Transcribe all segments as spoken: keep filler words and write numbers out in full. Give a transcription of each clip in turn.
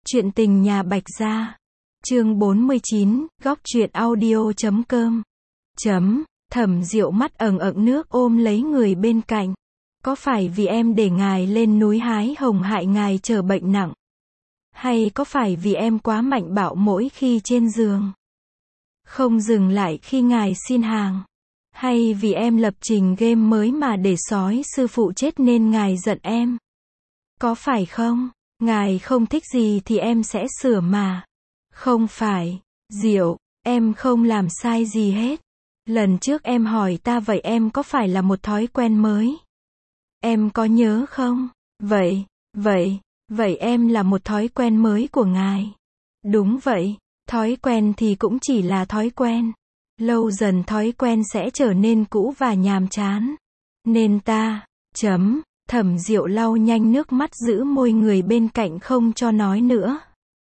Chuyện tình nhà Bạch Gia. Chương bốn mươi chín, góc truyện audio chấm com. Chấm, Thẩm Diệu mắt ẩn ẩn nước ôm lấy người bên cạnh. Có phải vì em để ngài lên núi hái hồng hại ngài trở bệnh nặng? Hay có phải vì em quá mạnh bạo mỗi khi trên giường? Không dừng lại khi ngài xin hàng? Hay vì em lập trình game mới mà để sói sư phụ chết nên ngài giận em? Có phải không? Ngài không thích gì thì em sẽ sửa mà. Không phải, Diệu, em không làm sai gì hết. Lần trước em hỏi ta vậy em có phải là một thói quen mới? Em có nhớ không? Vậy, vậy, vậy em là một thói quen mới của ngài. Đúng vậy, thói quen thì cũng chỉ là thói quen. Lâu dần thói quen sẽ trở nên cũ và nhàm chán. Nên ta, chấm, Thẩm Diệu lau nhanh nước mắt giữ môi người bên cạnh không cho nói nữa.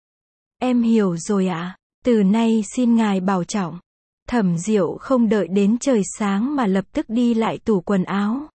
Em hiểu rồi ạ, à? Từ nay xin ngài bảo trọng. Thẩm Diệu không đợi đến trời sáng mà lập tức đi lại tủ quần áo.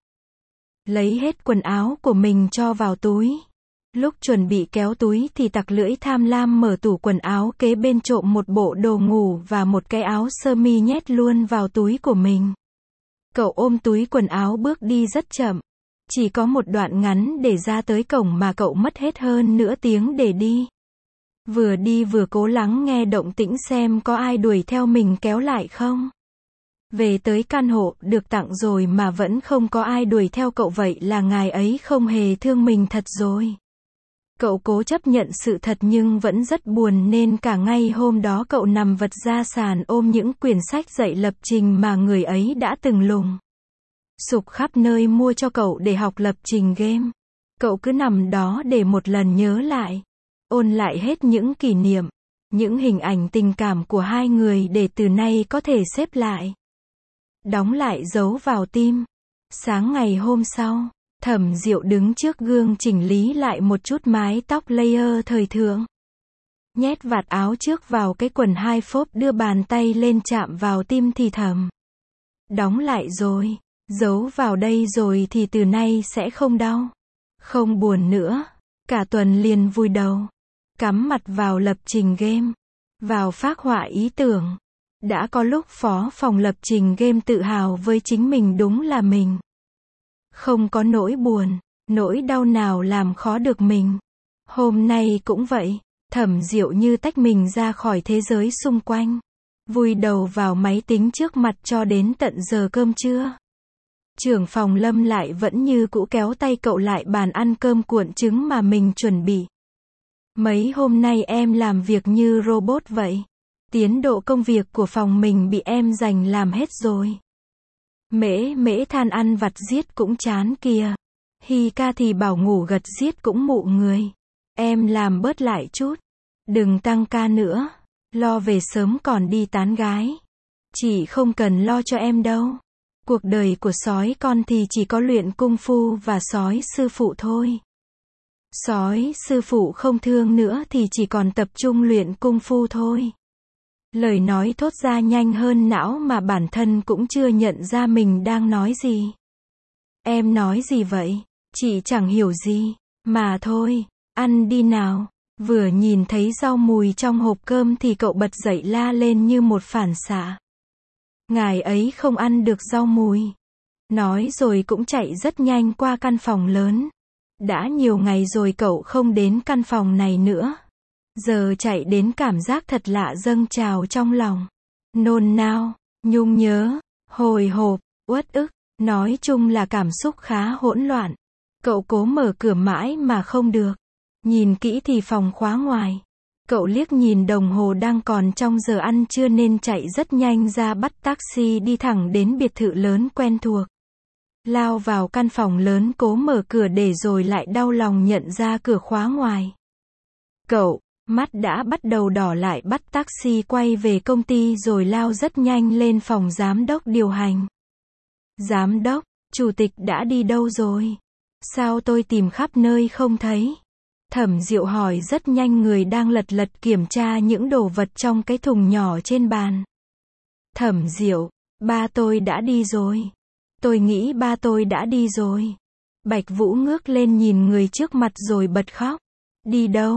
Lấy hết quần áo của mình cho vào túi. Lúc chuẩn bị kéo túi thì tặc lưỡi tham lam mở tủ quần áo kế bên trộm một bộ đồ ngủ và một cái áo sơ mi nhét luôn vào túi của mình. Cậu ôm túi quần áo bước đi rất chậm. Chỉ có một đoạn ngắn để ra tới cổng mà cậu mất hết hơn nửa tiếng để đi. Vừa đi vừa cố lắng nghe động tĩnh xem có ai đuổi theo mình kéo lại không. Về tới căn hộ được tặng rồi mà vẫn không có ai đuổi theo cậu, vậy là ngài ấy không hề thương mình thật rồi. Cậu cố chấp nhận sự thật nhưng vẫn rất buồn nên cả ngày hôm đó cậu nằm vật ra sàn ôm những quyển sách dạy lập trình mà người ấy đã từng lùng sục khắp nơi mua cho cậu để học lập trình game. Cậu cứ nằm đó để một lần nhớ lại, ôn lại hết những kỷ niệm, những hình ảnh tình cảm của hai người để từ nay có thể xếp lại, đóng lại giấu vào tim. Sáng ngày hôm sau, Thẩm Diệu đứng trước gương chỉnh lý lại một chút mái tóc layer thời thượng. Nhét vạt áo trước vào cái quần hai phốp, đưa bàn tay lên chạm vào tim thì thầm. Đóng lại rồi, giấu vào đây rồi thì từ nay sẽ không đau, không buồn nữa. Cả tuần liền vùi đầu, cắm mặt vào lập trình game, vào phác họa ý tưởng. Đã có lúc phó phòng lập trình game tự hào với chính mình, đúng là mình không có nỗi buồn, nỗi đau nào làm khó được mình. Hôm nay cũng vậy, Thẩm Diệu như tách mình ra khỏi thế giới xung quanh, vùi đầu vào máy tính trước mặt cho đến tận giờ cơm trưa. Trưởng phòng Lâm lại vẫn như cũ kéo tay cậu lại bàn ăn cơm cuộn trứng mà mình chuẩn bị. Mấy hôm nay em làm việc như robot vậy. Tiến độ công việc của phòng mình bị em giành làm hết rồi. Mễ mễ than ăn vặt giết cũng chán kìa. Hi ca thì bảo ngủ gật giết cũng mụ người. Em làm bớt lại chút. Đừng tăng ca nữa. Lo về sớm còn đi tán gái. Chị không cần lo cho em đâu. Cuộc đời của sói con thì chỉ có luyện cung phu và sói sư phụ thôi. Sói sư phụ không thương nữa thì chỉ còn tập trung luyện cung phu thôi. Lời nói thốt ra nhanh hơn não mà bản thân cũng chưa nhận ra mình đang nói gì. Em nói gì vậy? Chị chẳng hiểu gì. Mà thôi, ăn đi nào. Vừa nhìn thấy rau mùi trong hộp cơm thì cậu bật dậy la lên như một phản xạ. Ngài ấy không ăn được rau mùi. Nói rồi cũng chạy rất nhanh qua căn phòng lớn. Đã nhiều ngày rồi cậu không đến căn phòng này nữa. Giờ chạy đến cảm giác thật lạ dâng trào trong lòng. Nôn nao, nhung nhớ, hồi hộp, uất ức, nói chung là cảm xúc khá hỗn loạn. Cậu cố mở cửa mãi mà không được. Nhìn kỹ thì phòng khóa ngoài. Cậu liếc nhìn đồng hồ đang còn trong giờ ăn trưa nên chạy rất nhanh ra bắt taxi đi thẳng đến biệt thự lớn quen thuộc. Lao vào căn phòng lớn cố mở cửa để rồi lại đau lòng nhận ra cửa khóa ngoài. Cậu, mắt đã bắt đầu đỏ lại bắt taxi quay về công ty rồi lao rất nhanh lên phòng giám đốc điều hành. Giám đốc, chủ tịch đã đi đâu rồi? Sao tôi tìm khắp nơi không thấy? Thẩm Diệu hỏi rất nhanh, người đang lật lật kiểm tra những đồ vật trong cái thùng nhỏ trên bàn. Thẩm Diệu, ba tôi đã đi rồi. Tôi nghĩ ba tôi đã đi rồi. Bạch Vũ ngước lên nhìn người trước mặt rồi bật khóc. Đi đâu?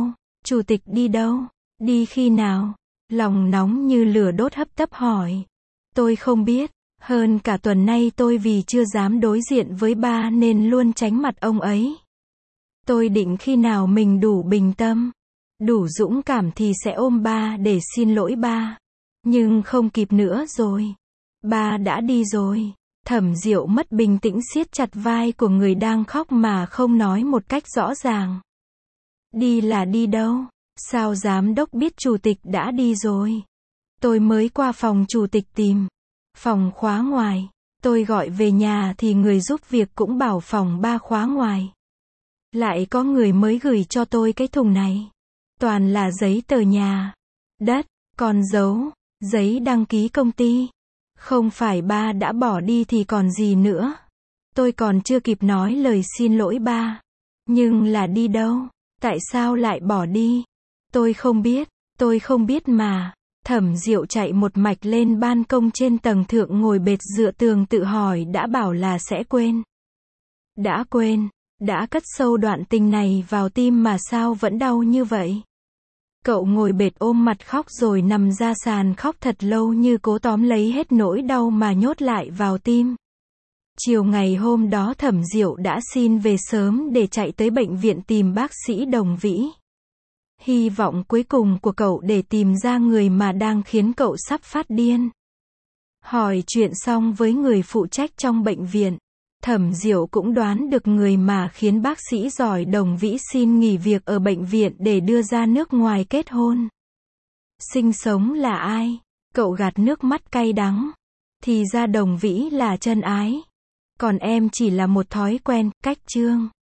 Chủ tịch đi đâu? Đi khi nào? Lòng nóng như lửa đốt hấp tấp hỏi. Tôi không biết, hơn cả tuần nay tôi vì chưa dám đối diện với ba nên luôn tránh mặt ông ấy. Tôi định khi nào mình đủ bình tâm, đủ dũng cảm thì sẽ ôm ba để xin lỗi ba. Nhưng không kịp nữa rồi. Ba đã đi rồi. Thẩm Diệu mất bình tĩnh siết chặt vai của người đang khóc mà không nói một cách rõ ràng. Đi là đi đâu? Sao giám đốc biết chủ tịch đã đi rồi? Tôi mới qua phòng chủ tịch tìm. Phòng khóa ngoài. Tôi gọi về nhà thì người giúp việc cũng bảo phòng ba khóa ngoài. Lại có người mới gửi cho tôi cái thùng này. Toàn là giấy tờ nhà, đất, con dấu, giấy đăng ký công ty. Không phải ba đã bỏ đi thì còn gì nữa. Tôi còn chưa kịp nói lời xin lỗi ba. Nhưng là đi đâu? Tại sao lại bỏ đi? Tôi không biết, tôi không biết mà. Thẩm Diệu chạy một mạch lên ban công trên tầng thượng ngồi bệt dựa tường tự hỏi đã bảo là sẽ quên. Đã quên, đã cất sâu đoạn tình này vào tim mà sao vẫn đau như vậy? Cậu ngồi bệt ôm mặt khóc rồi nằm ra sàn khóc thật lâu như cố tóm lấy hết nỗi đau mà nhốt lại vào tim. Chiều ngày hôm đó Thẩm Diệu đã xin về sớm để chạy tới bệnh viện tìm bác sĩ Đồng Vĩ. Hy vọng cuối cùng của cậu để tìm ra người mà đang khiến cậu sắp phát điên. Hỏi chuyện xong với người phụ trách trong bệnh viện, Thẩm Diệu cũng đoán được người mà khiến bác sĩ giỏi Đồng Vĩ xin nghỉ việc ở bệnh viện để đưa ra nước ngoài kết hôn. Sinh sống là ai? Cậu gạt nước mắt cay đắng. Thì ra Đồng Vĩ là chân ái. Còn em chỉ là một thói quen, cách chương.